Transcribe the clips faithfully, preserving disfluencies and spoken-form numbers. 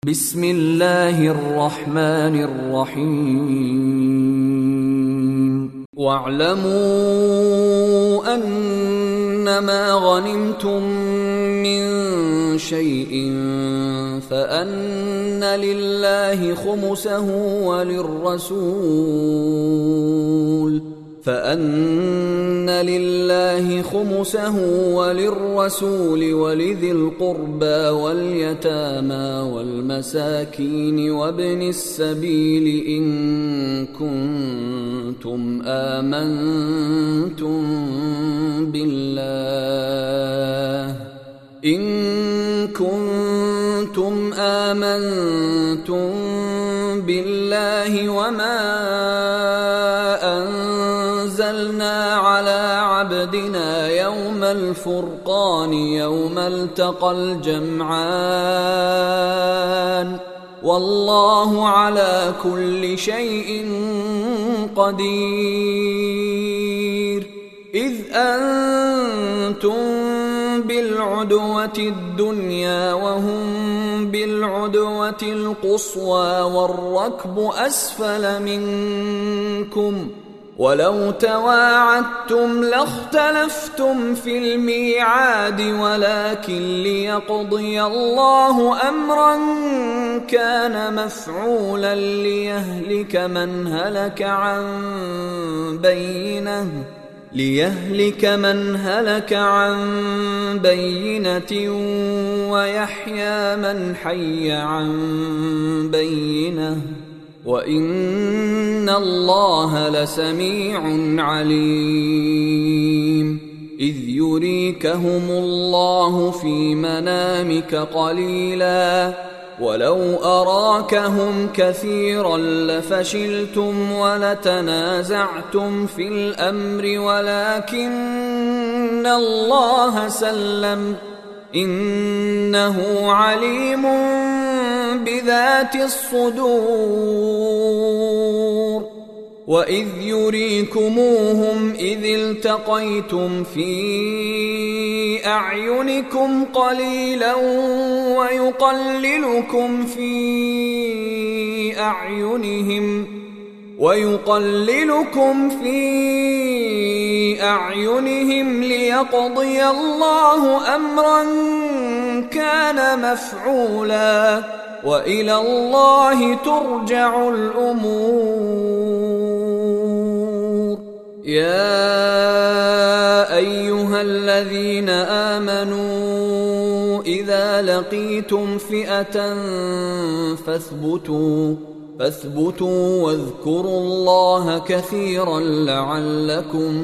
بسم الله الرحمن الرحيم واعلموا أنما غنمتم من شيء فأن لله خمسه وللرسول فأن لله خمسه وللرسول ولذي القربى واليتامى والمساكين وابن السبيل إن كنتم آمنتم بالله إن كنتم آمنتم بالله وما أنزلنا على عبدنا يوم الفرقان يوم التقى الجمعان والله على كل شيء قدير إذ أنتم بالعدوة الدنيا وهم بالعدوة القصوى والركب أسفل منكم ولو تواعدتم لاختلفتم في الميعاد ولكن ليقضي الله أمرا كان مفعولا ليهلك من هلك عن بينه ليهلك من هلك عن بينة ويحيى من حي عن بينة وإن الله لسميع عليم إذ يريكهم الله في منامك قليلا ولو أراكهم كثيرا لفشلتم ولتنازعتم في الأمر ولكن الله سلم إنه عليم بذات الصدور وإذ يريكموهم إذ التقيتم في أعينكم قليلا ويقللكم في أعينهم ويقللكم في أعينهم ليقضي الله أمرا كان مفعولا وإلى الله ترجع الأمور يا أيها الذين آمنوا إذا لقيتم فئة فاثبتوا فاثبتوا واذكروا الله كثيرا لعلكم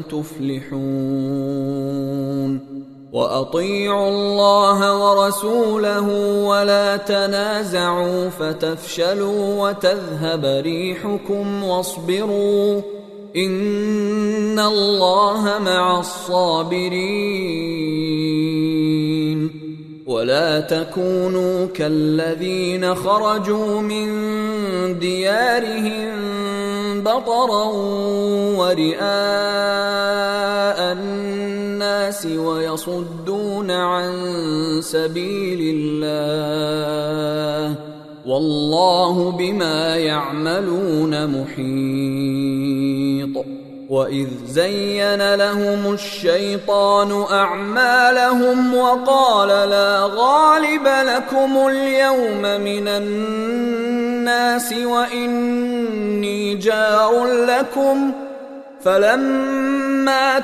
تفلحون وأطيعوا الله ورسوله ولا تنازعوا فتفشلوا وتذهب ريحكم واصبروا إن الله مع الصابرين ولا تكونوا كالذين خرجوا من ديارهم بطرا ورئاء الناس ويصدون عن سبيل الله والله بما يعملون محيط وإذ زين لهم الشيطان أعمالهم وقال لا غالب لكم اليوم من الناس وإني جار لكم فلما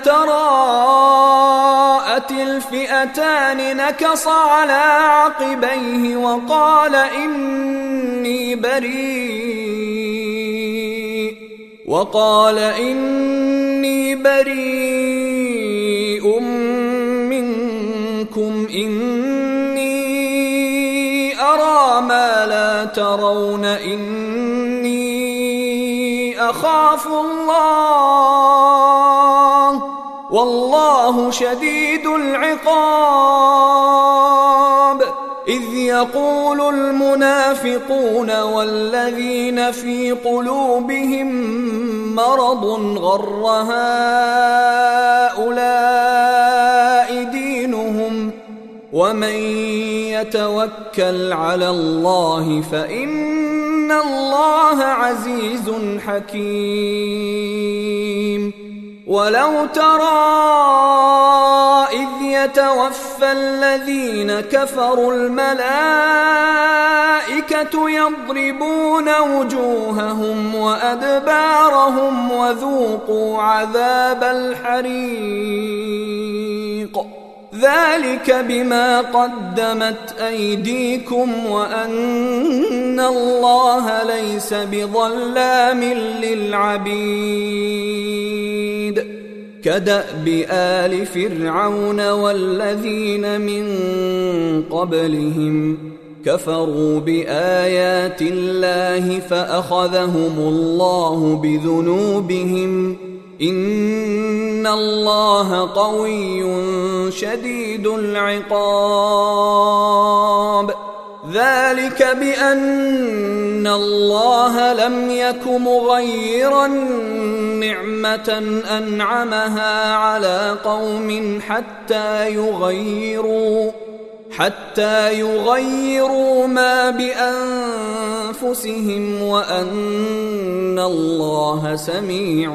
تراءت الفئتان نكص على عقبيه وقال إني بريء وقال إني بريء منكم إني أرى ما لا ترون إني أخاف الله والله شديد العقاب إذ يقول المنافقون والذين في قلوبهم مرض غر هؤلاء دينهم ومن يتوكل على الله فإن الله عزيز حكيم. ولو ترى إذ يتوفى الذين كفروا الملائكة يضربون وجوههم وأدبارهم وذوقوا عذاب الحريق ذلك بما قدمت أيديكم وأن الله ليس بظلام للعبيد. كدأب آل فرعون والذين من قبلهم كفروا بآيات الله فأخذهم الله بذنوبهم إن الله قوي شديد العقاب. ذلك بأن الله لم يك مغيرا نعمة أنعمها على قوم حتى يغيروا حتى يغيروا ما بأنفسهم وأن الله سميع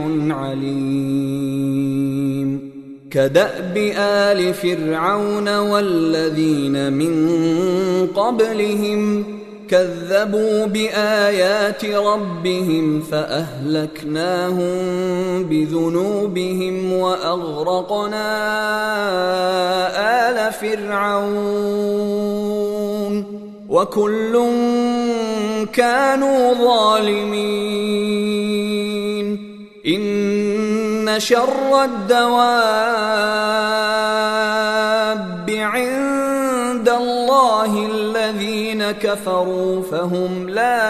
عليم. كدأب آل فرعون والذين من قبلهم كذبوا بآيات ربهم فأهلكناهم بذنوبهم وأغرقنا آل فرعون وكل كانوا ظالمين. إن شر الدواب عند الله الذين كفروا فهم لا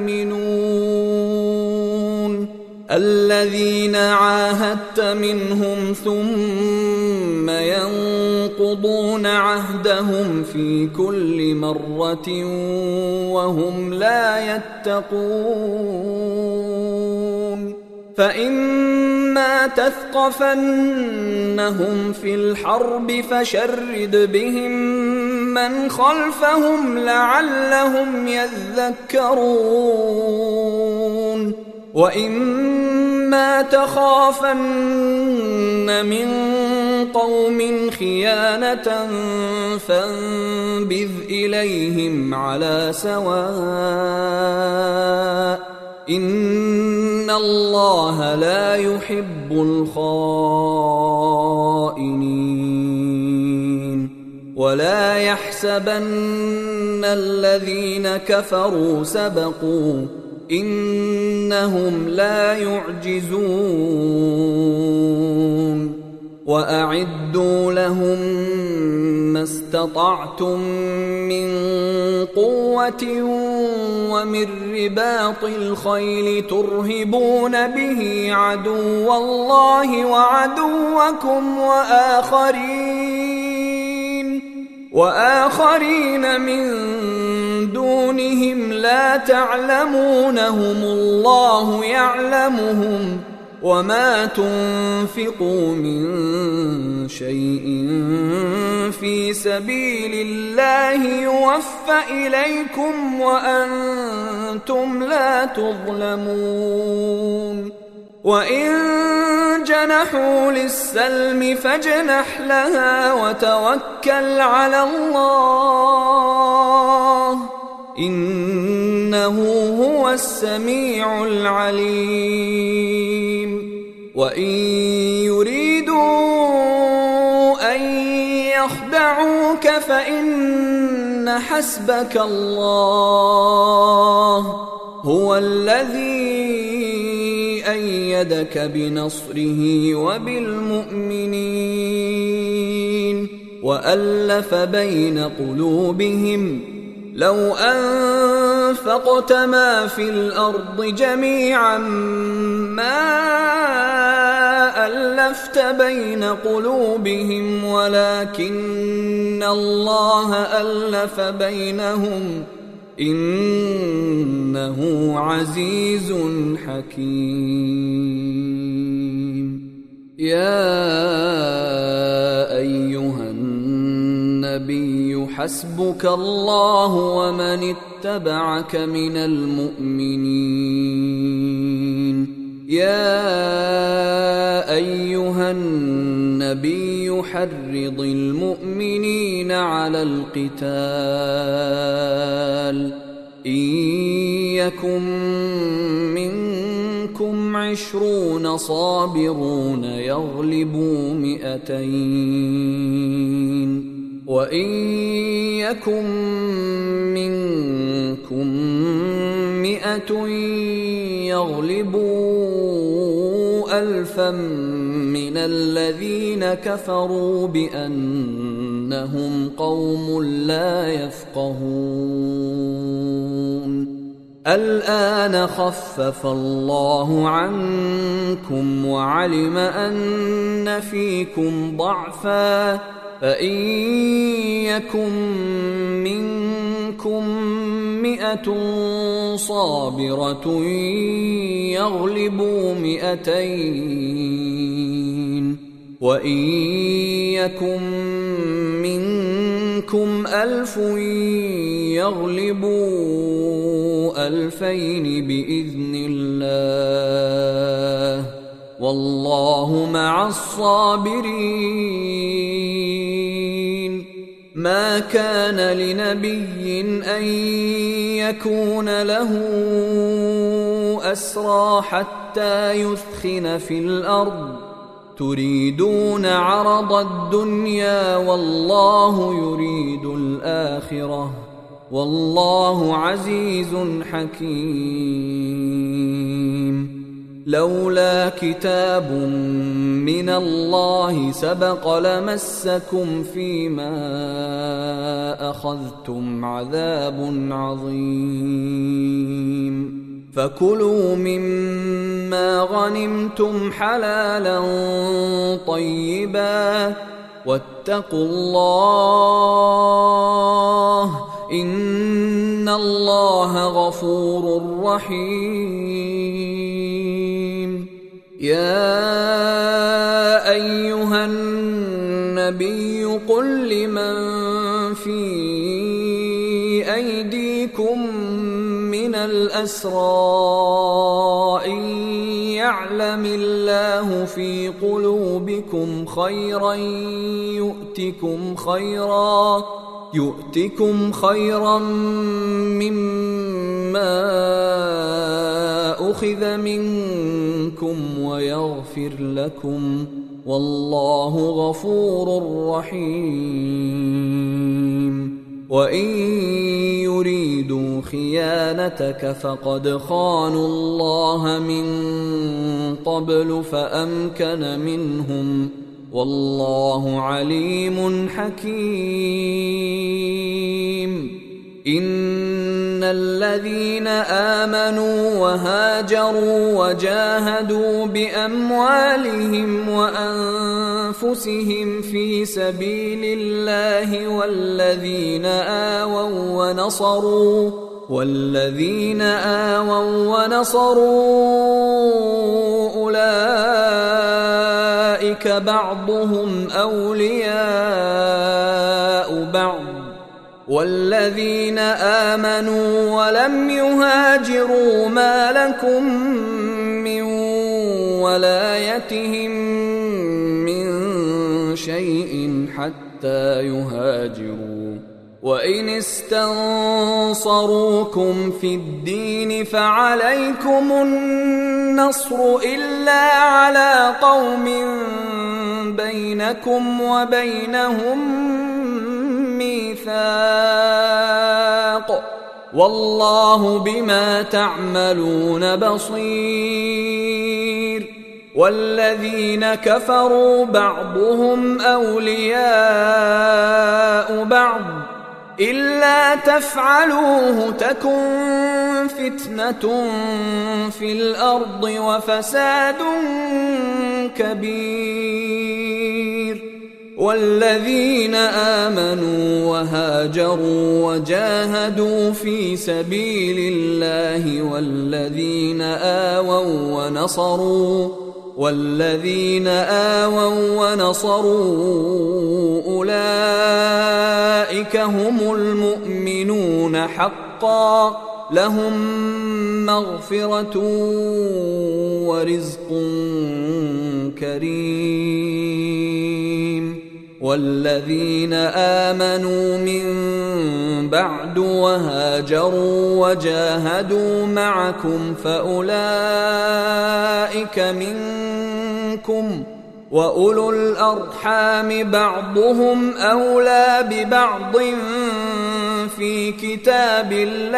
يؤمنون. الذين عاهدت منهم ثم ينقضون عهدهم في كل مرة وهم لا يتقون. فإما تثقفنهم في الحرب فشرد بهم من خلفهم لعلهم يذكرون. وإما تخافن من قوم خيانة فانبذ إليهم على سواء إن الله لا يحب الخائنين. ولا يحسبن الذين كفروا سبقوا إنهم لا يعجزون. وأعدوا لهم ما استطعتم من قوة ومن رباط الخيل ترهبون به عدو الله وعدوكم وآخرين وآخرين من دونهم لا تعلمونهم الله يعلمهم وما تنفقوا من شيء في سبيل الله يوفى إليكم وأنتم لا تظلمون. وإن جنحوا للسلم فاجنح لها وتوكل على الله إنه هو السميع العليم. وإن يريدوا أن يخدعوك فإن حسبك الله هو الذي أيدك بنصره وبالمؤمنين وألف بين قلوبهم لو أنفقت ما في الأرض جميعا ما ألفت بين قلوبهم ولكن الله ألف بينهم إنه عزيز حكيم. يا أيها النبي حسبك الله ومن اتبعك من المؤمنين. يا أيها النبي حرض المؤمنين على القتال إن يكن منكم عشرون صابرون يغلبوا مئتين وإن يكن منكم مئة يغلبوا ألفا من الذين كفروا بأنهم قوم لا يفقهون. الآن خفف الله عنكم وعلم أن فيكم ضعفا فإن يكن منكم مئة صابرة يغلبوا مئتين وإن يكن منكم ألف يغلبوا ألفين بإذن الله والله مع الصابرين. ما كان لنبي أن يكون له أسرى حتى يثخن في الأرض تريدون عرض الدنيا والله يريد الآخرة والله عزيز حكيم. لولا كتاب من الله سبق لمسكم فيما أخذتم عذاب عظيم. فكلوا مما غنمتم حلالا طيبا واتقوا الله إن الله غفور رحيم. يا أيها النبي قل لمن في أيديكم من الأسرى إن يعلم الله في قلوبكم خيرا يؤتكم خيرا يؤتكم خيرا مما أخذ منكم ويغفر لكم والله غفور رحيم. وإن يريدوا خيانتك فقد خانوا الله من قبل فأمكن منهم والله عليم حكيم. إن الذين آمنوا وهاجروا وجاهدوا بأموالهم وأنفسهم في سبيل الله والذين آووا ونصروا والذين آووا ونصروا أولئك بعضهم أولياء بعض والذين آمنوا ولم يهاجروا ما لكم من ولايتهم من شيء حتى يهاجروا وإن استنصروكم في الدين فعليكم النصر إلا على قوم بينكم وبينهم ميثاق والله بما تعملون بصير. والذين كفروا بعضهم أولياء بعض إلا تفعلوه تكن فتنة في الأرض وفساد كبير. والذين آمنوا وهاجروا وجاهدوا في سبيل الله والذين آووا ونصروا والذين آووا ونصروا أولئك هم المؤمنون حقا لهم مغفرة ورزق كريم والذين آمنوا من بعد وهاجروا وجاهدوا معكم فأولئك منكم وأولو الأرحام بعضهم أولى ببعض في كتاب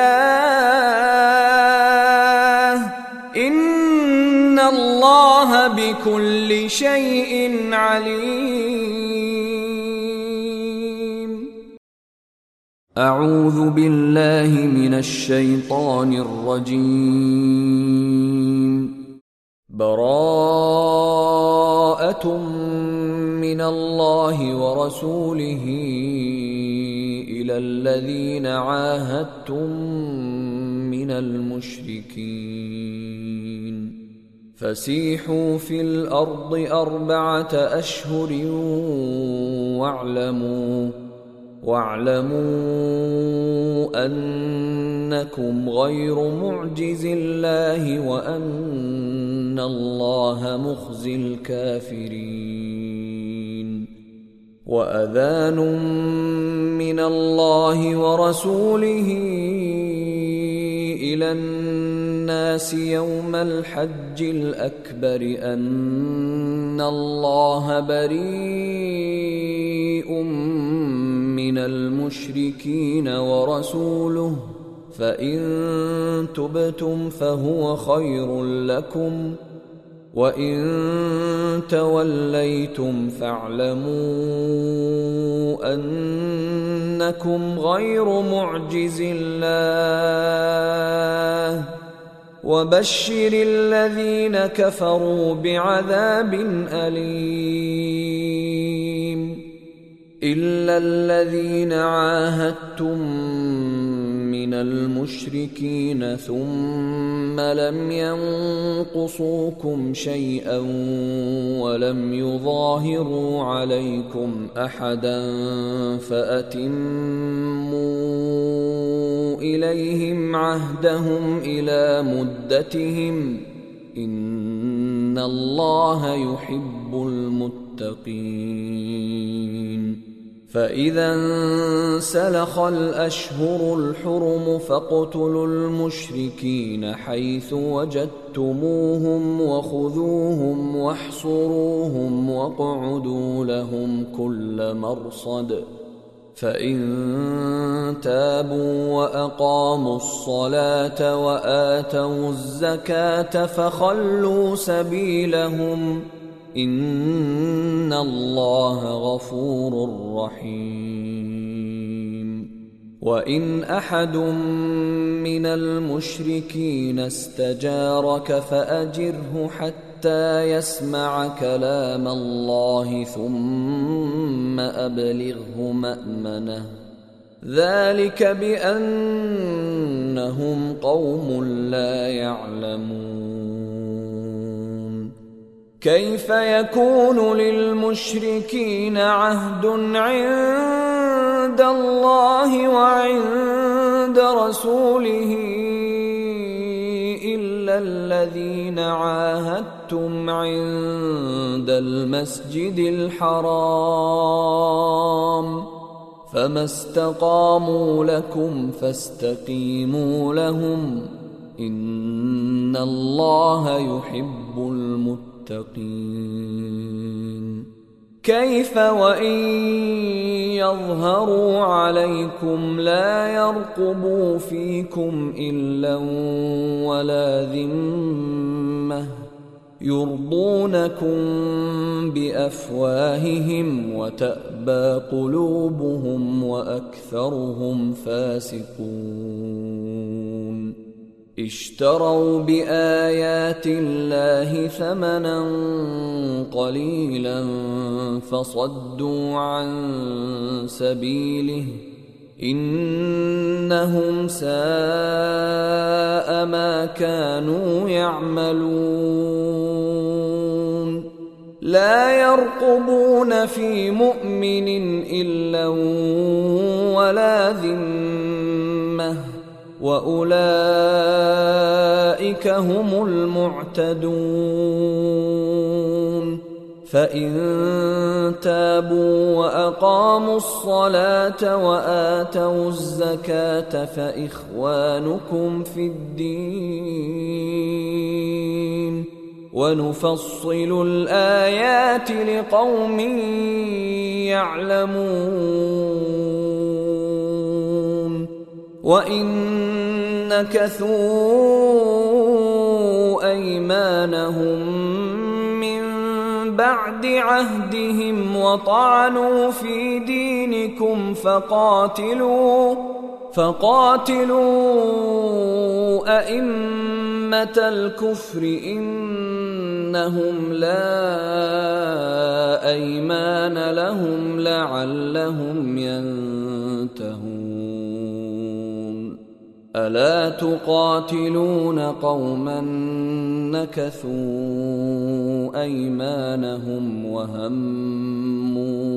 الله إن الله بكل شيء عليم. أعوذ بالله من الشيطان الرجيم. براءة من الله ورسوله إلى الذين عاهدتم من المشركين فسيحوا في الأرض أربعة أشهر واعلموا واعلموا أنكم غير معجز الله وأن الله مخزي الكافرين. وأذان من الله ورسوله إلى الناس يوم الحج الأكبر أن الله بريء من المشركين ورسوله فإن تبتم فهو خير لكم وإن توليتم فاعلموا أنكم غير معجز الله وبشر الذين كفروا بعذاب أليم. إلا الذين عاهدتم من المشركين ثم لم ينقصوكم شيئا ولم يظاهروا عليكم أحدا فأتموا إليهم عهدهم إلى مدتهم إن الله يحب المتقين. فإذا انسلخ الأشهر الحرم فاقتلوا المشركين حيث وجدتموهم وخذوهم واحصروهم واقعدوا لهم كل مرصد فإن تابوا وأقاموا الصلاة وآتوا الزكاة فخلوا سبيلهم إن الله غفور رحيم. وإن أحد من المشركين استجارك فأجره حتى يسمع كلام الله ثم أبلغه مأمنه ذلك بأنهم قوم لا يعلمون. كيف يكون للمشركين عهد عند الله وعند رسوله إلا الذين عاهدتم عند المسجد الحرام فما استقاموا لكم فاستقيموا لهم إن الله يحب المتقين. كيف وإن يظهروا عليكم لا يرقبوا فيكم إلا ولا ذمة يرضونكم بأفواههم وتأبى قلوبهم وأكثرهم فاسقون. اشتروا بآيات الله ثمنا قليلا فصدوا عن سبيله إنهم ساء ما كانوا يعملون. لا يرقبون في مؤمن إلا ولا ذمة وأولئك هم المعتدون فإن تابوا وأقاموا الصلاة وآتوا الزكاة فإخوانكم في الدين ونفصل الآيات لقوم يعلمون وإن نكثوا أيمانهم بعد عهدهم وطعنوا في دينكم فقاتلوا فقاتلوا أئمة الكفر إنهم لا أيمان لهم لعلهم ينتهون ألا تقاتلون قوما نكثوا أيمانهم وهموا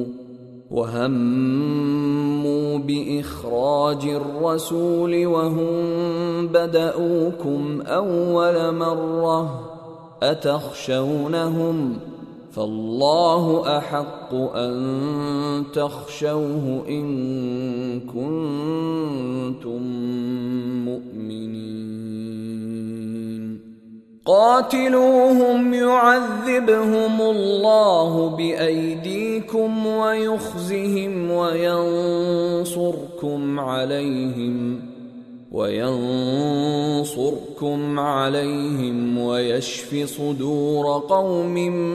وهموا بإخراج الرسول وهم بدؤوكم أول مرة أتخشونهم فالله أحق أن تخشوه إن كنتم مؤمنين قاتلوهم يعذبهم الله بأيديكم ويخزهم وينصركم عليهم وينصركم عليهم ويشف صدور قوم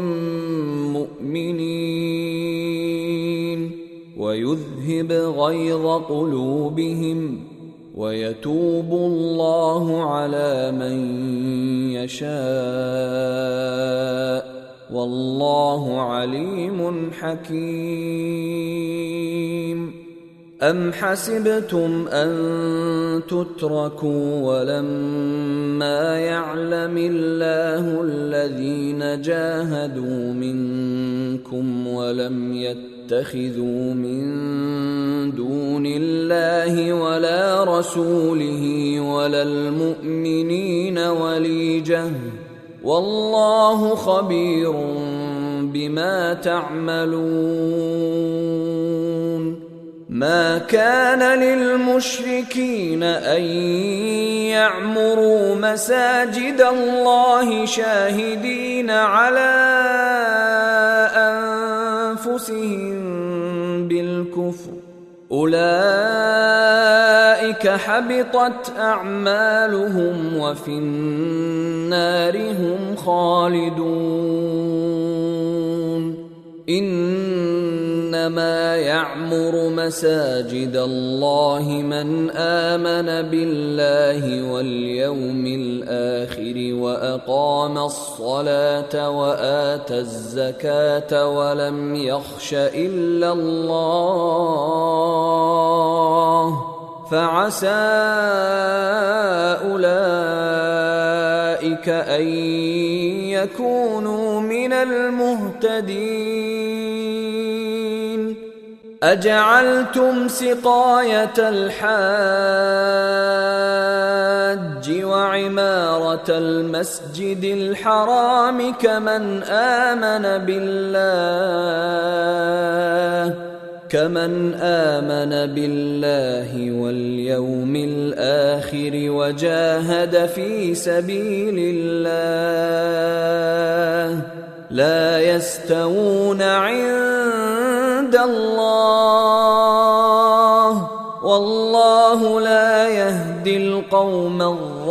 مؤمنين ويذهب غيظ قلوبهم ويتوب الله على من يشاء والله عليم حكيم أم حسبتم أن تتركوا ولما يعلم الله الذين جاهدوا منكم ولم يتخذوا من دون الله ولا رسوله ولا المؤمنين وليجة والله خبير بما تعملون ما كان للمشركين أن يعمروا مساجد الله شاهدين على أنفسهم بالكفر أولئك حبطت أعمالهم وفي النار هم خالدون إنما يعمر مساجد الله من آمن بالله واليوم الآخر وأقام الصلاة وآتى الزكاة ولم يخش إلا الله فعسى أولئك أن يكونوا من المهتدين أجعلتم سقاية الحاج وعمارة المسجد الحرام كمن آمن بالله كمن آمن بالله واليوم الآخر وجاهد في سبيل الله لا يستوون عند الله والله لا يهدي القوم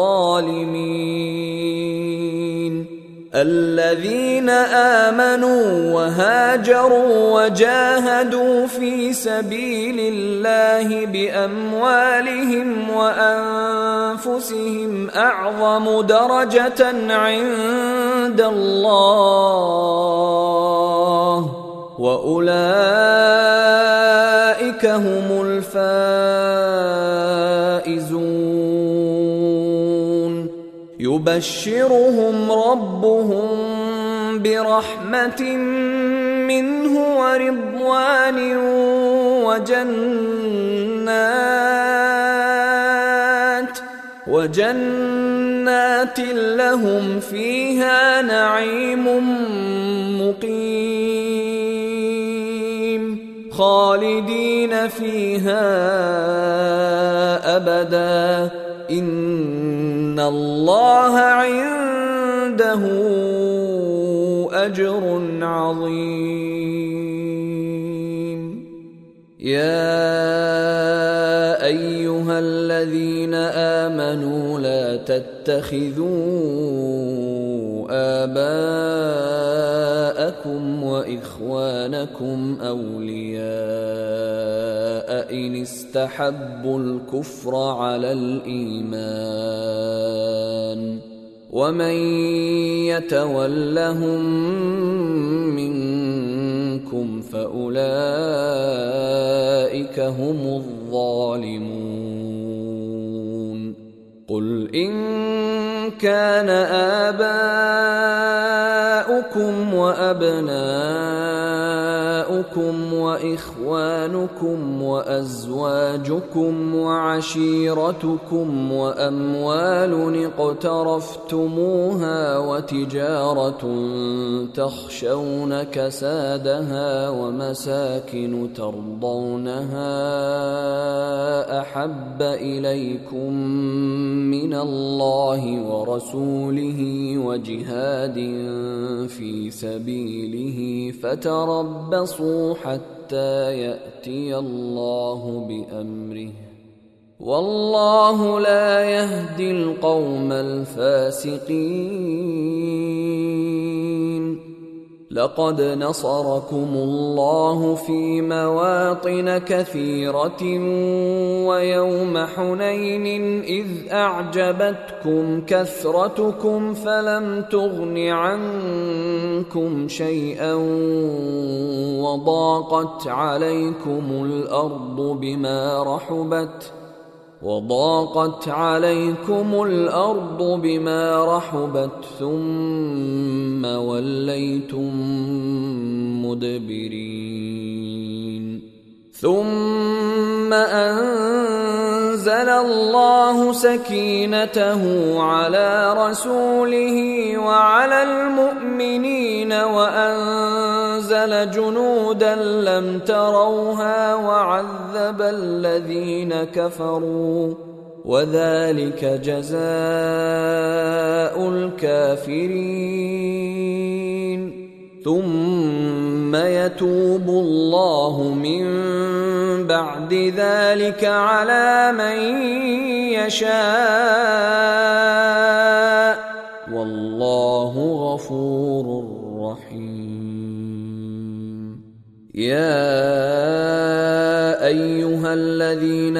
الظالمين الذين آمنوا وهاجروا وجاهدوا في سبيل الله بأموالهم وأنفسهم أعظم درجة عند الله وأولئك هم الفائزون يبشرهم ربهم برحمة منه ورضوان وجنات وجنات لهم فيها نعيم مقيم خالدين فيها أبدا إن الله عنده أجر عظيم. يا أيها الذين آمنوا لا تتخذوا آباءكم وإخوانكم أولياء إن استحبوا الكفر على الإيمان ومن يتولهم منكم فأولئك هم الظالمون. قل إن كان آباؤكم وأبناؤكم وإخوانكم وأزواجكم وعشيرتكم وأموال اقترفتموها وتجارة تخشون كسادها ومساكن ترضونها أحب إليكم من الله ورسوله وجهاد في سبيله فتربصوا حتى يأتي الله بأمره والله لا يهدي القوم الفاسقين. لقد نصركم الله في مواطن كثيرة ويوم حنين إذ أعجبتكم كثرتكم فلم تغن عنكم شيئا وضاقت عليكم الأرض بما رحبت وضاقت عليكم الأرض بما رحبت ثم وليتم مدبرين. ثم أنزل الله سكينته على رسوله وعلى المؤمنين وأنزل جنودا لم تروها وعذب الذين كفروا وذلك جزاء الكافرين. ثم يتوب الله من بعد ذلك على من يشاء والله غفور رحيم. يا أيها الذين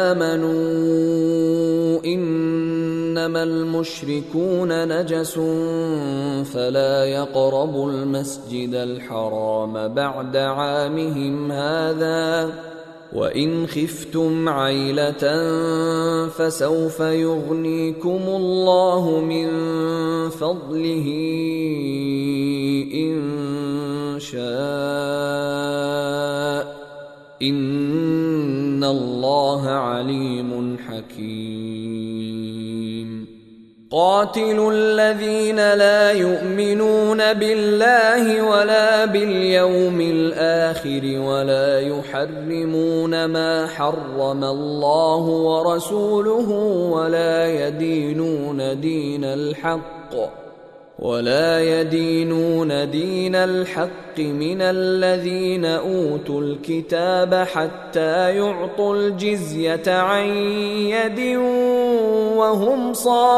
آمنوا إنما المشركون نجس فلا يقربوا المسجد الحرام بعد عامهم هذا وإن خفتم عيلة فسوف يغنيكم الله من فضله إن شاء إن الله عليم حكيم. قاتلوا الذين لا يؤمنون بالله ولا باليوم الآخر ولا يحرمون ما حرم الله ورسوله ولا يدينون دين الحق ولا يدينون دين الحق من الذين أوتوا الكتاب حتى يعطوا الجزية عن يد وهم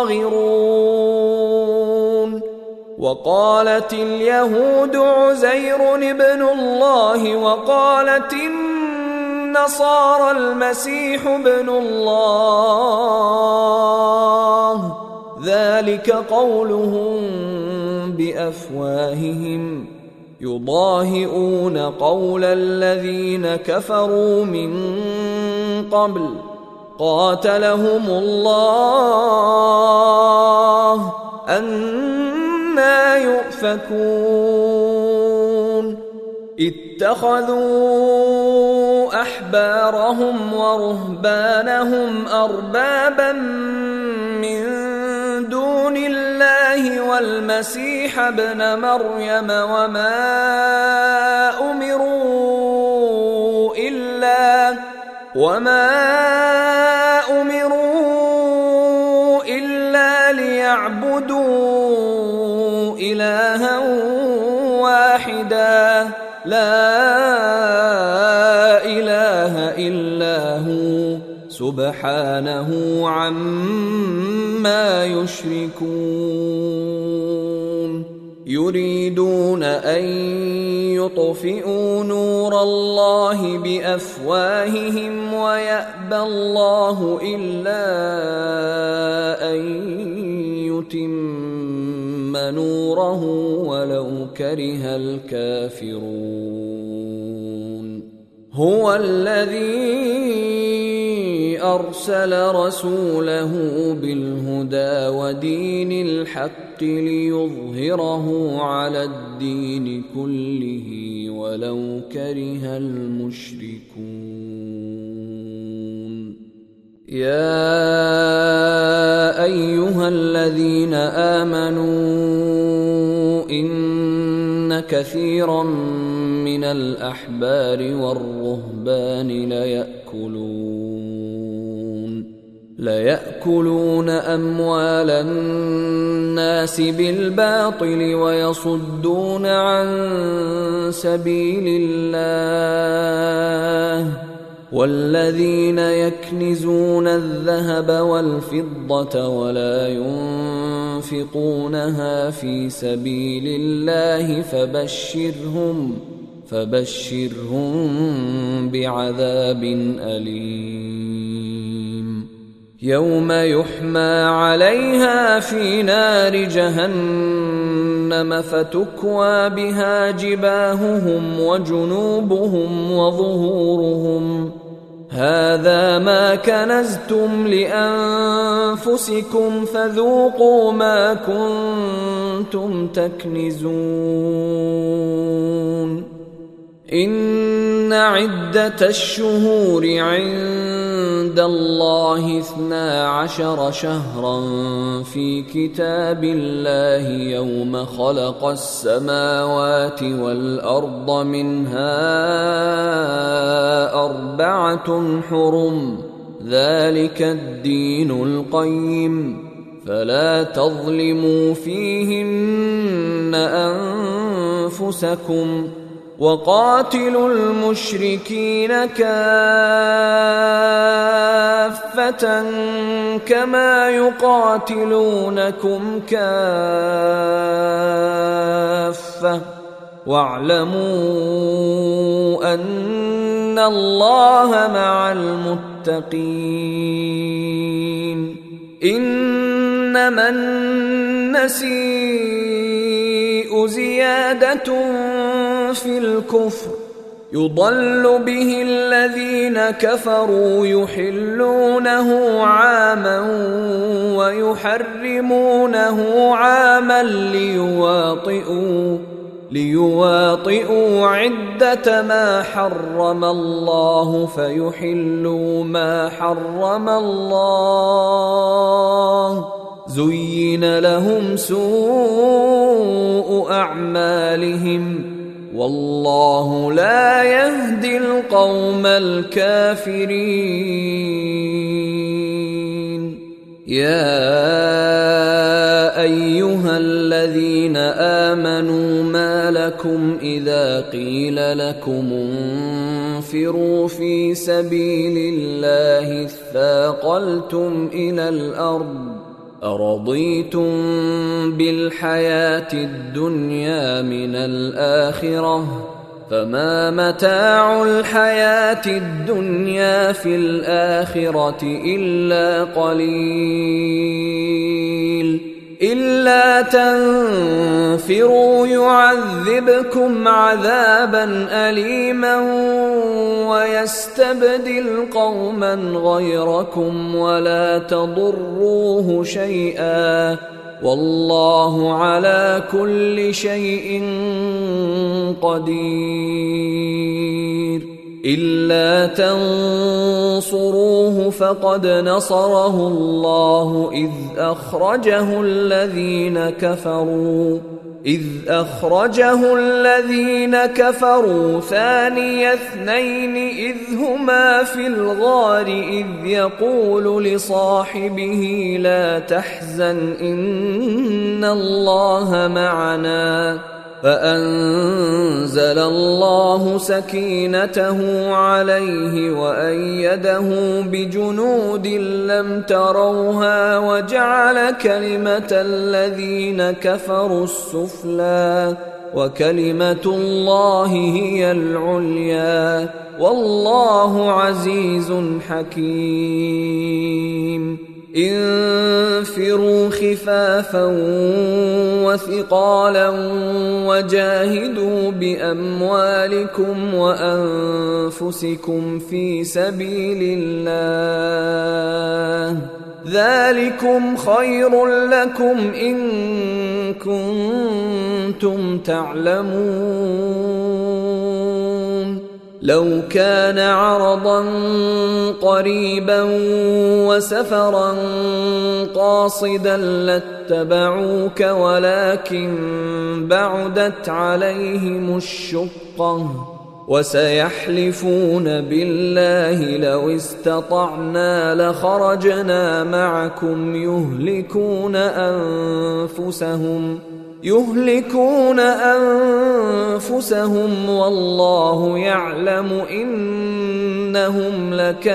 صاغرون. وقالت اليهود عزير ابن الله وقالت النصارى المسيح ابن الله ذلك قولهم بأفواههم يضاهئون قول الذين كفروا من قبل قاتلهم الله أنى يؤفكون. يؤفكون اتخذوا أحبارهم ورهبانهم أربابا من دون الله والمسيح ابن مريم وما أمروا إلا وما أمروا إلا ليعبدوا إلها واحدا لا إله إلا هو سبحانه عما يشركون يريدون أن يطفئوا نور الله بأفواههم ويأبى الله إلا أن يتم نوره ولو كره الكافرون هو الذي أرسل رسوله بالهدى ودين الحق ليظهره على الدين كله ولو كره المشركون يا أيها الذين آمنوا إن كثيرا من الأحبار والرهبان ليأكلون ليأكلون أموال الناس بالباطل ويصدون عن سبيل الله والذين يكنزون الذهب والفضة ولا ينفقونها في سبيل الله فبشرهم فبشرهم بعذاب أليم يوم يحمى عليها في نار جهنم فتكوى بها جباههم وجنوبهم وظهورهم هذا ما كنزتم لأنفسكم فذوقوا ما كنتم تكنزون إن عدة الشهور عند الله اثنا عشر شهرا في كتاب الله يوم خلق السماوات والأرض منها أربعة حرم ذلك الدين القيم فلا تظلموا فيهن أنفسكم وقاتلوا المشركين كافة كما يقاتلونكم كافة واعلموا أن الله مع المتقين إنما النسيء زيادة في الكفر يضل به الذين كفروا يحلونه عاما ويحرمونه عاما ليواطئوا ليواطئوا عدة ما حرم الله فيحلوا ما حرم الله زين لهم سوء أعمالهم والله لا يهدي القوم الكافرين يا أيها الذين آمنوا ما لكم إذا قيل لكم انفروا في سبيل الله اثاقلتم إلى الأرض أرضيتم بالحياة الدنيا من الآخرة فما متاع الحياة الدنيا في الآخرة إلا قليل إلا تنفروا يعذبكم عذابا أليما ويستبدل قوما غيركم ولا تضروه شيئا والله على كل شيء قدير. إلا تنصروه فقد نصره الله إذ أخرجه الذين كفروا إذ أخرجه الذين كفروا ثاني اثنين إذ هما في الغار إذ يقول لصاحبه لا تحزن إن الله معنا فأنزل الله سكينته عليه وأيده بجنود لم تروها وجعل كلمة الذين كفروا السفلى وكلمة الله هي العليا والله عزيز حكيم. انفروا خفافا وثقالا وجاهدوا بأموالكم وأنفسكم في سبيل الله ذلكم خير لكم إن كنتم تعلمون. لو كان عرضا قريبا وسفرا قاصدا لاتبعوك ولكن بعدت عليهم الشقة وسيحلفون بالله لو استطعنا لخرجنا معكم يهلكون أنفسهم يهلكون أنفسهم والله يعلم إنهم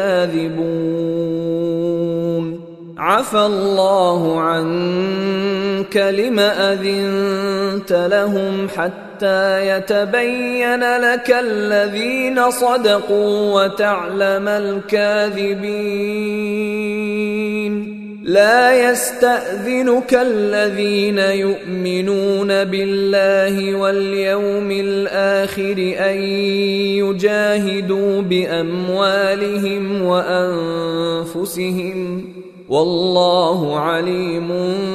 لكاذبون. عفى الله عنك لم أذنت لهم حتى يتبين لك الذين صدقوا وتعلم الكاذبين. لا يستأذنك الذين يؤمنون بالله واليوم الآخر أن يجاهدوا بأموالهم وأنفسهم والله عليم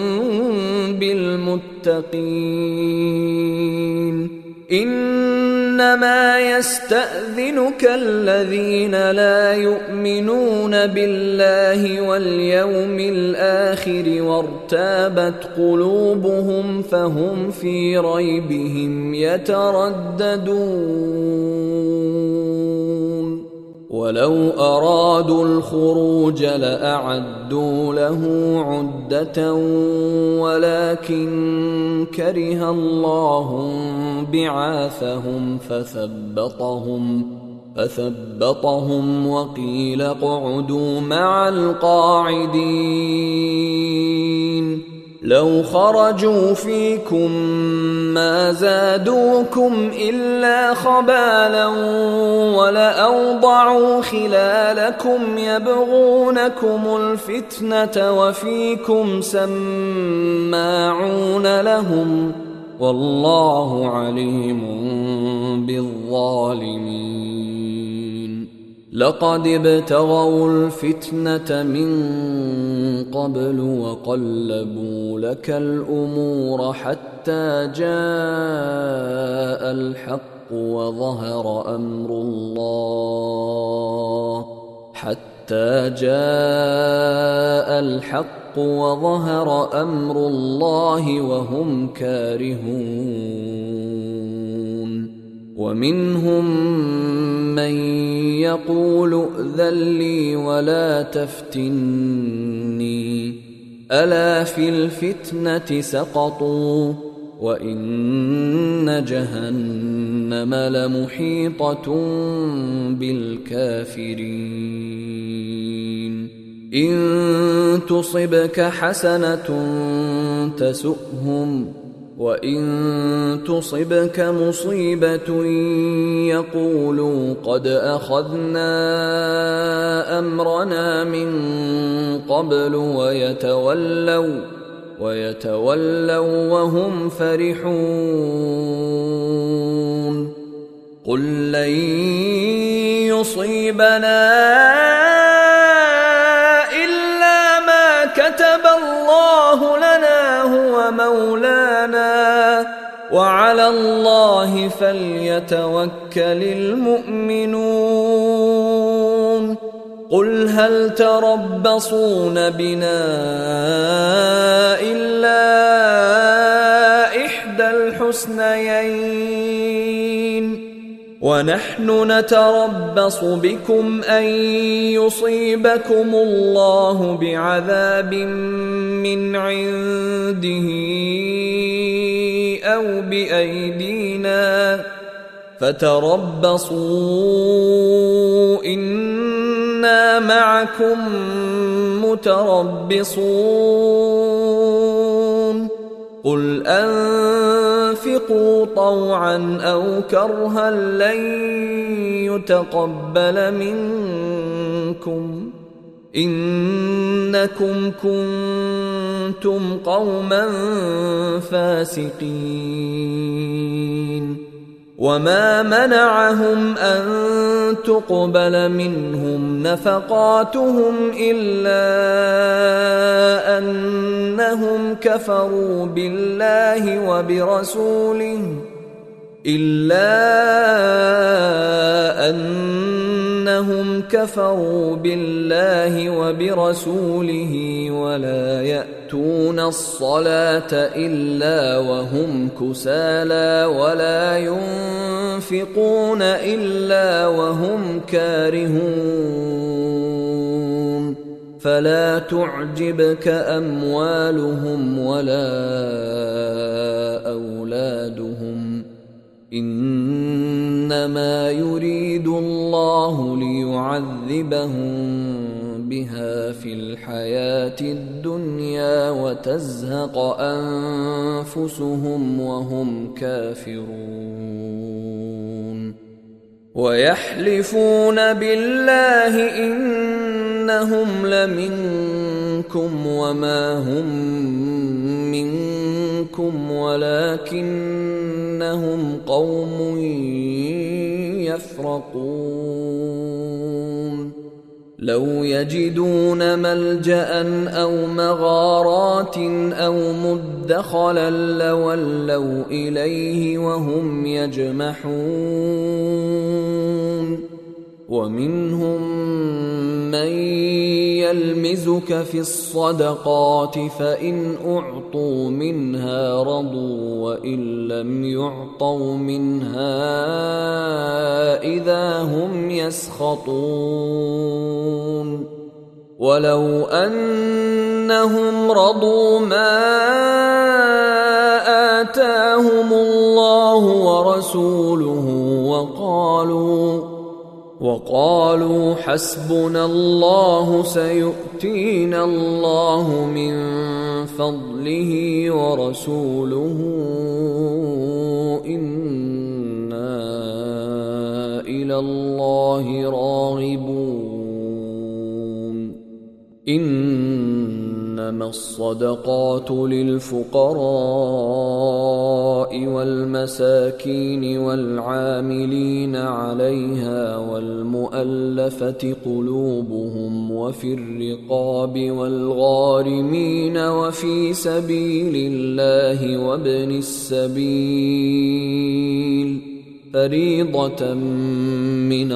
بالمتقين. إنما يستأذنك الذين لا يؤمنون بالله واليوم الآخر وارتابت قلوبهم فهم في ريبهم يترددون. ولو أرادوا الخروج لأعدوا له عدة ولكن كره الله بعاثهم فثبطهم فثبطهم وقيل اقعدوا مع القاعدين. لو خرجوا فيكم ما زادوكم إلا خبالا ولأوضعوا خلالكم يبغونكم الفتنة وفيكم سماعون لهم والله عليم بالظالمين. لقد ابتغوا الفتنة من قبل وقلبوا لك الأمور حتى جاء الحق وظهر أمر الله حتى جاء الحق وظهر أمر الله وهم كارهون. ومنهم من يقول ائذن لي ولا تفتني ألا في الفتنة سقطوا وإن جهنم لمحيطة بالكافرين. إن تصبك حسنة تسؤهم وإن تصبك مصيبة يقولوا قد أخذنا أمرنا من قبل ويتولوا ويتولوا وهم فرحون قل لن يصيبنا إلا ما كتب الله لنا هو مولانا وعلى الله فليتوكل المؤمنون قل هل تربصون بنا إلا إحدى الحسنيين ونحن نتربص بكم أن يصيبكم الله بعذاب من عنده أو بأيدينا فتربصوا إنا معكم متربصون قل أنفقوا طوعا أو كرها لن يتقبل منكم إنكم كنتم قوما فاسقين وما منعهم أن تقبل منهم نفقاتهم إلا أنهم كفروا بالله وبرسوله إلا أنهم كفروا بالله وبرسوله ولا يأتون الصلاة إلا وهم كسالى ولا ينفقون إلا وهم كارهون فلا تعجبك أموالهم ولا أولادهم إنما يريد الله ليعذبهم بها في الحياة الدنيا وتزهق أنفسهم وهم كافرون ويحلفون بالله إنهم لمنكم وما هم منكم ولكنهم قوم يفرقون لو يجدون ملجأ أو مغارات أو مدخلا لولوا إليه وهم يجمحون ومنهم من يلمزك في الصدقات فإن أعطوا منها رضوا وإن لم يعطوا منها إذا هم يسخطون ولو أنهم رضوا ما آتاهم الله ورسوله وقالوا وقالوا حسبنا الله سيؤتينا الله من فضله ورسوله إنا إلى الله راغبون إنما الصدقات للفقراء والمساكين والعاملين عليها والمؤلفة قلوبهم وفي الرقاب والغارمين وفي سبيل الله وابن السبيل فريضة من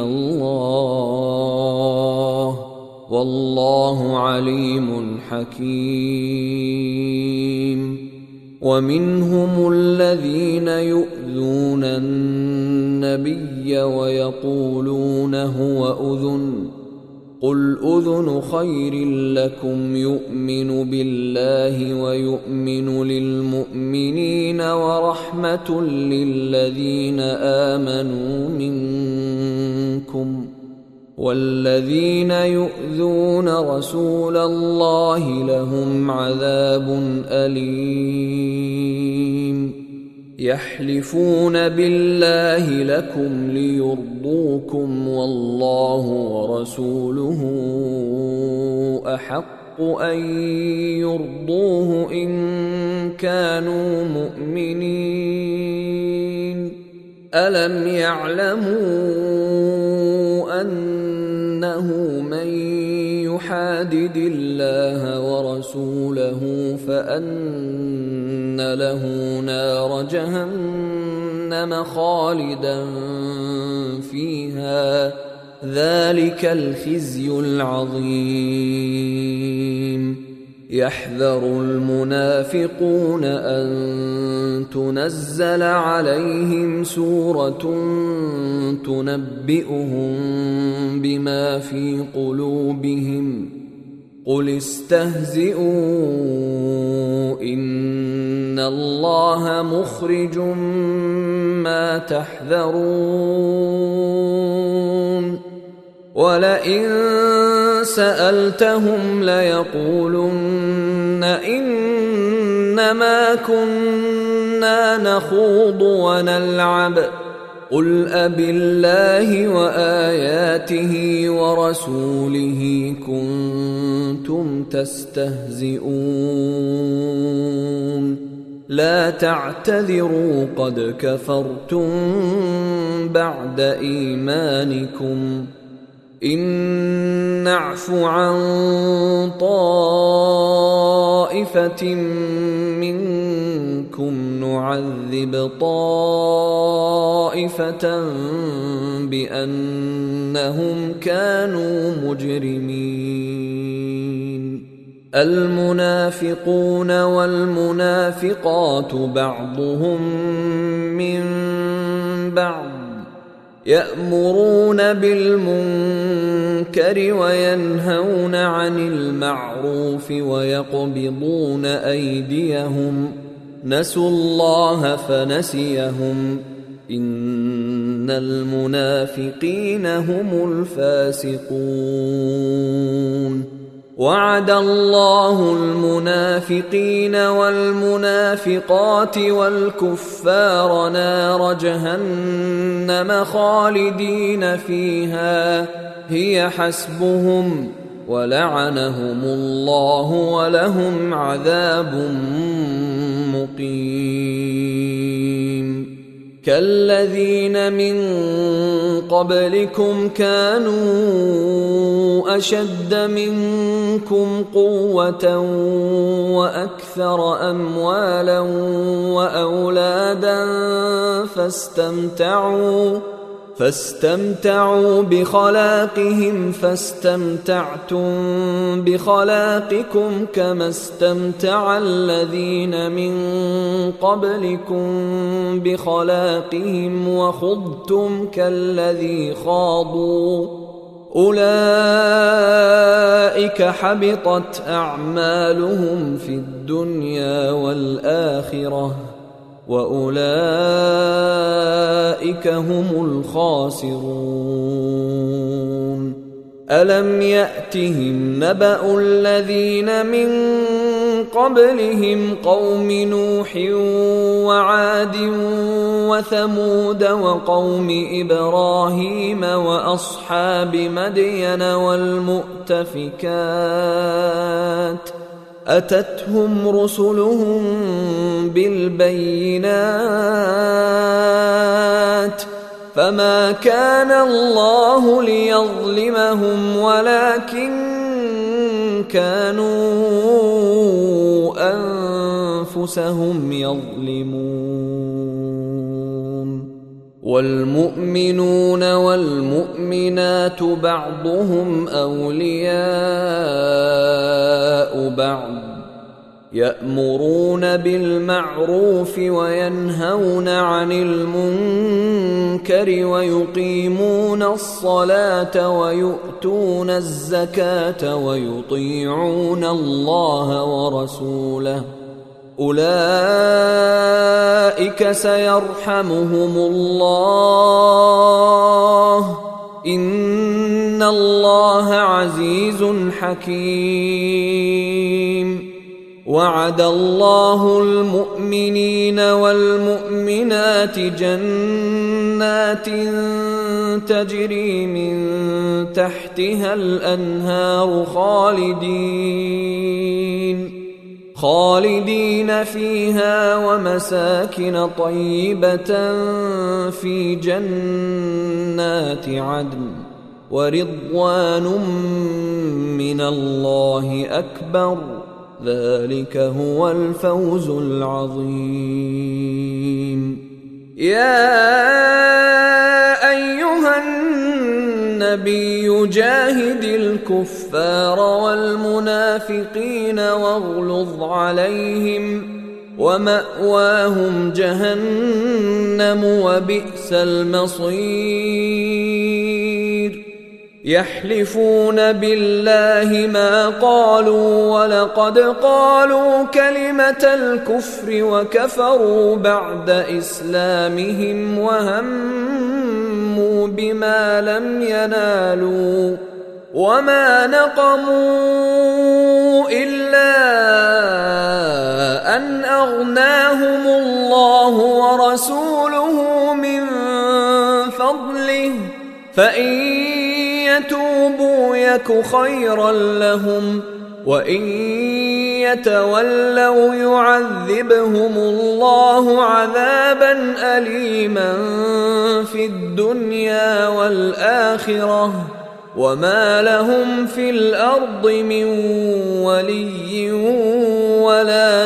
الله والله عليم حكيم ومنهم الذين يؤذون النبي ويقولون هو أذن قل أذن خير لكم يؤمن بالله ويؤمن للمؤمنين ورحمة للذين آمنوا منكم والذين يؤذون رسول الله لهم عذاب أليم يحلفون بالله لكم ليرضوكم والله ورسوله أحق أن يرضوه إن كانوا مؤمنين ألم يعلموا أنه من يحادد الله ورسوله فأن له نار جهنم خالدا فيها ذلك الخزي العظيم يحذر المنافقون أن تنزل عليهم سورة تنبئهم بما في قلوبهم قل استهزئوا إن الله مخرج ما تحذرون ولئن سألتهم ليقولن إنما كنا نخوض ونلعب قل أبالله وآياته ورسوله كنتم تستهزئون لا تعتذروا قد كفرتم بعد إيمانكم إن نعف عن طائفة منكم نعذب طائفة بأنهم كانوا مجرمين المنافقون والمنافقات بعضهم من بعض يأمرون بالمنكر وينهون عن المعروف ويقبضون أيديهم نسوا الله فنسيهم إن المنافقين هم الفاسقون وعد الله المنافقين والمنافقات والكفار نار جهنم خالدين فيها هي حسبهم ولعنهم الله ولهم عذاب مقيم كالذين من قبلكم كانوا أشد منكم قوة وأكثر أموالا وأولادا فاستمتعوا فاستمتعوا بخلاقهم فاستمتعتم بخلاقكم كما استمتع الذين من قبلكم بخلاقهم وخضتم كالذي خاضوا أولئك حبطت أعمالهم في الدنيا والآخرة وأولئك هم الخاسرون ألم يأتهم نبأ الذين من قبلهم قوم نوح وعاد وثمود وقوم إبراهيم وأصحاب مدين والمؤتفكات أتتهم رسلهم بالبينات فما كان الله ليظلمهم ولكن كانوا أنفسهم يظلمون والمؤمنون والمؤمنات بعضهم أولياء بعض يأمرون بالمعروف وينهون عن المنكر ويقيمون الصلاة ويؤتون الزكاة ويطيعون الله ورسوله أولئك سيرحمهم الله إن الله عزيز حكيم وعد الله المؤمنين والمؤمنات جنات تجري من تحتها الأنهار خالدين خالدين فيها ومساكن طيبة في جنات عدن ورضوان من الله أكبر ذلك هو الفوز العظيم. يا أيها النبي جاهد الكفار والمنافقين واغلظ عليهم ومأواهم جهنم وبئس المصير. يحلفون بالله ما قالوا ولقد قالوا كلمة الكفر وكفروا بعد إسلامهم وهموا بما لم ينالوا وما نقموا إلا أن أغناهم الله ورسوله من فضله فإن يتوبوا يك خيرا لهم وإن يتولوا يعذبهم الله عذابا أليما في الدنيا والآخرة وما لهم في الأرض من ولي ولا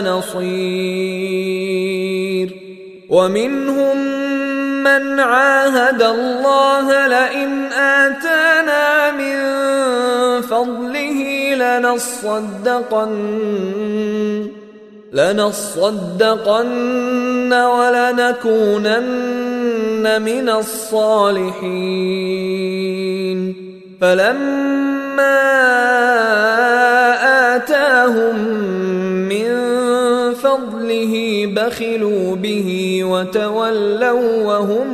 نصير. ومنهم من عاهد الله لئن آتانا من فضله لنصدقن لنصدقن ولنكونن من الصالحين. فلما آتاهم من فضله بخلوا به وتولوا وهم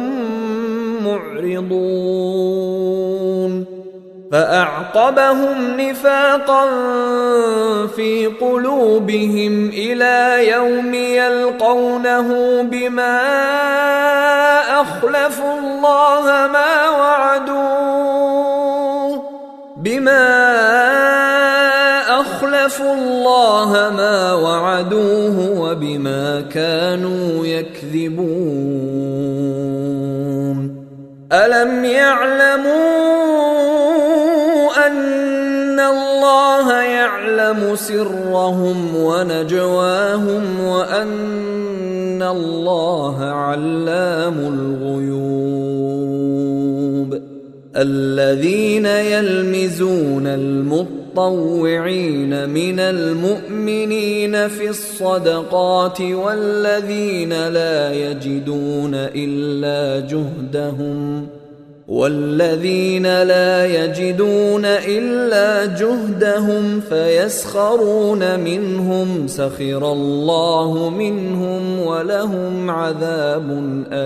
معرضون. فأعقبهم نفاقا في قلوبهم إلى يوم يلقونه بما أخلفوا الله ما وعدوه بما أخلفوا الله ما وعدوه وبما كانوا يكذبون. ألم يعلموا أن الله يعلم سرهم ونجواهم وأن الله علام الغيوب. الذين يلمزون المطوعين من المؤمنين في الصدقات والذين لا يجدون إلا جهدهم والذين لا يجدون إلا جهدهم فيسخرون منهم سخر الله منهم ولهم عذاب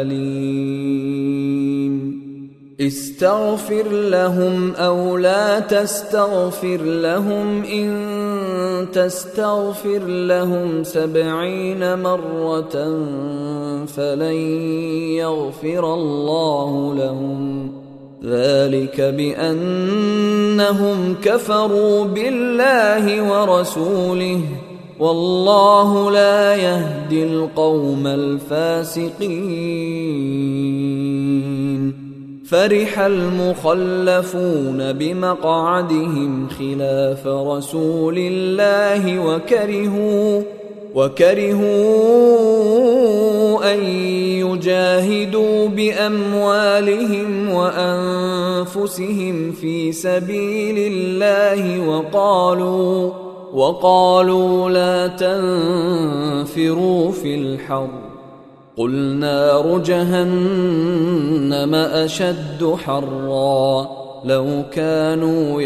أليم. استغفر لهم أو لا تستغفر لهم إن تستغفر لهم سبعين مرة فلن يغفر الله لهم ذلك بأنهم كفروا بالله ورسوله والله لا يهدي القوم الفاسقين. فرح المخلفون بمقعدهم خلاف رسول الله وكرهوا وكرهوا أن يجاهدوا بأموالهم وأنفسهم في سبيل الله وقالوا وقالوا لا تنفروا في الحر قل نار جهنم أشد حرا لو كانوا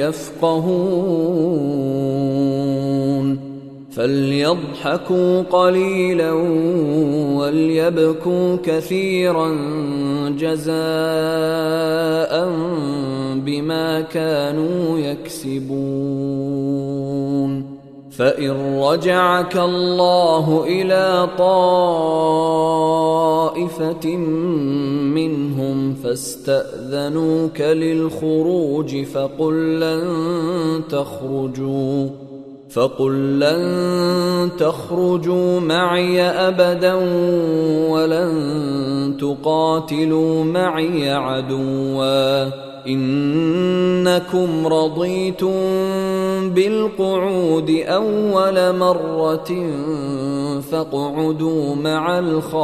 يفقهون. فليضحكوا قليلا وليبكوا كثيرا جزاء بما كانوا يكسبون. فإن رجعك الله إلى طائفة منهم فاستأذنوك للخروج فقل لن تخرجوا فقل لن تخرجوا معي أبدا ولن تقاتلوا معي عدوا إنكم رضيتم بالقعود أول مرة فاقعدوا مع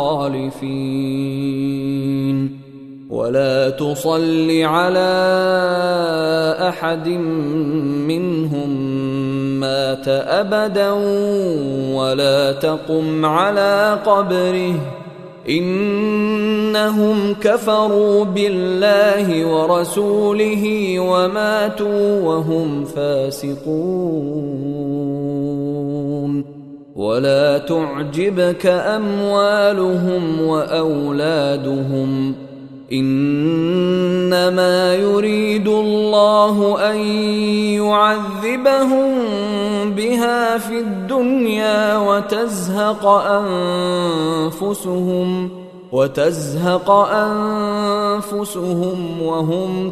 الخالفين ولا تصل على أحد منهم مات أبدا ولا تقم على قبره إنهم كفروا بالله ورسوله وماتوا وهم فاسقون ولا تعجبك أموالهم وأولادهم إنما يريد الله أن يعذبهم بها في الدنيا وتزهق أنفسهم وتزهق أنفسهم وهم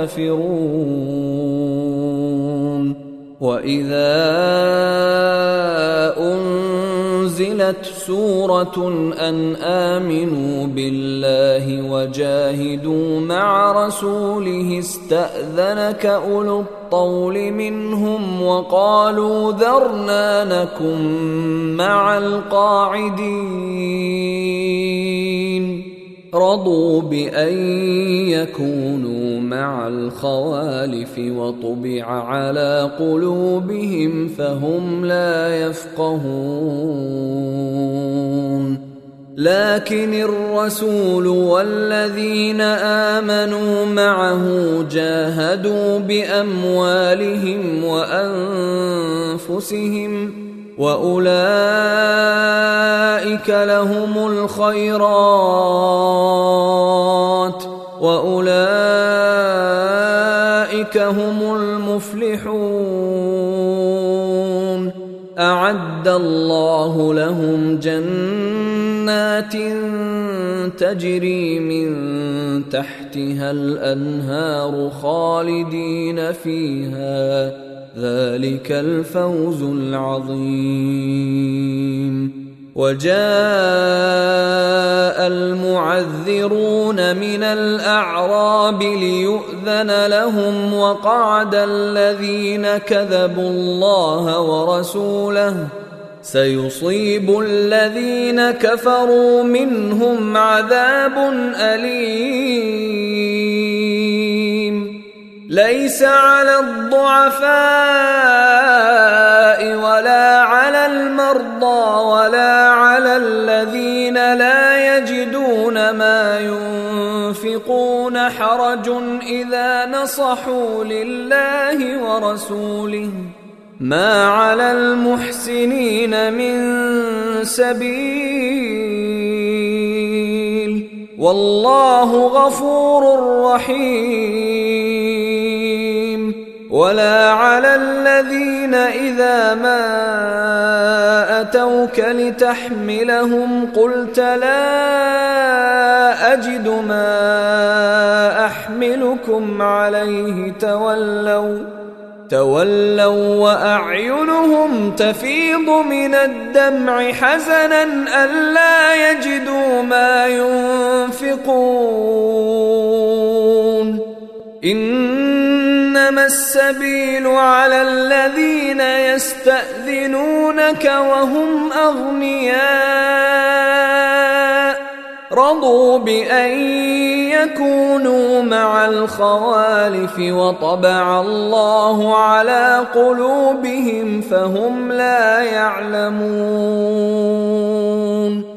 كافرون وإذا أنزلت سورة أن آمنوا بالله وجاهدوا مع رسوله استأذنك أولو الطول منهم وقالوا ذرنا نكن مع القاعدين رضوا بأن يكونوا مع الخوالف وطبع على قلوبهم فهم لا يفقهون لكن الرسول والذين آمنوا معه جاهدوا بأموالهم وأنفسهم وأولئك لهم الخيرات وأولئك هم المفلحون أعد الله لهم جنات تجري من تحتها الأنهار خالدين فيها ذلك الفوز العظيم وجاء المعذرون من الأعراب ليؤذن لهم وقعد الذين كذبوا الله ورسوله سيصيب الذين كفروا منهم عذاب أليم ليس على الضعفاء ولا على المرضى ولا على الذين لا يجدون ما ينفقون حرج إذا نصحوا لله ورسوله ما على المحسنين من سبيل والله غفور رحيم ولا على الذين إذا ما أتوك لتحملهم قلت لا أجد ما أحملكم عليه تولوا تولوا وأعينهم تفيض من الدمع حزنا ألا يجدوا ما ينفقون إنما السبيل على الذين يستأذنونك وهم أغنياء رضوا بأن يكونوا مع الخوالف وطبع الله على قلوبهم فهم لا يعلمون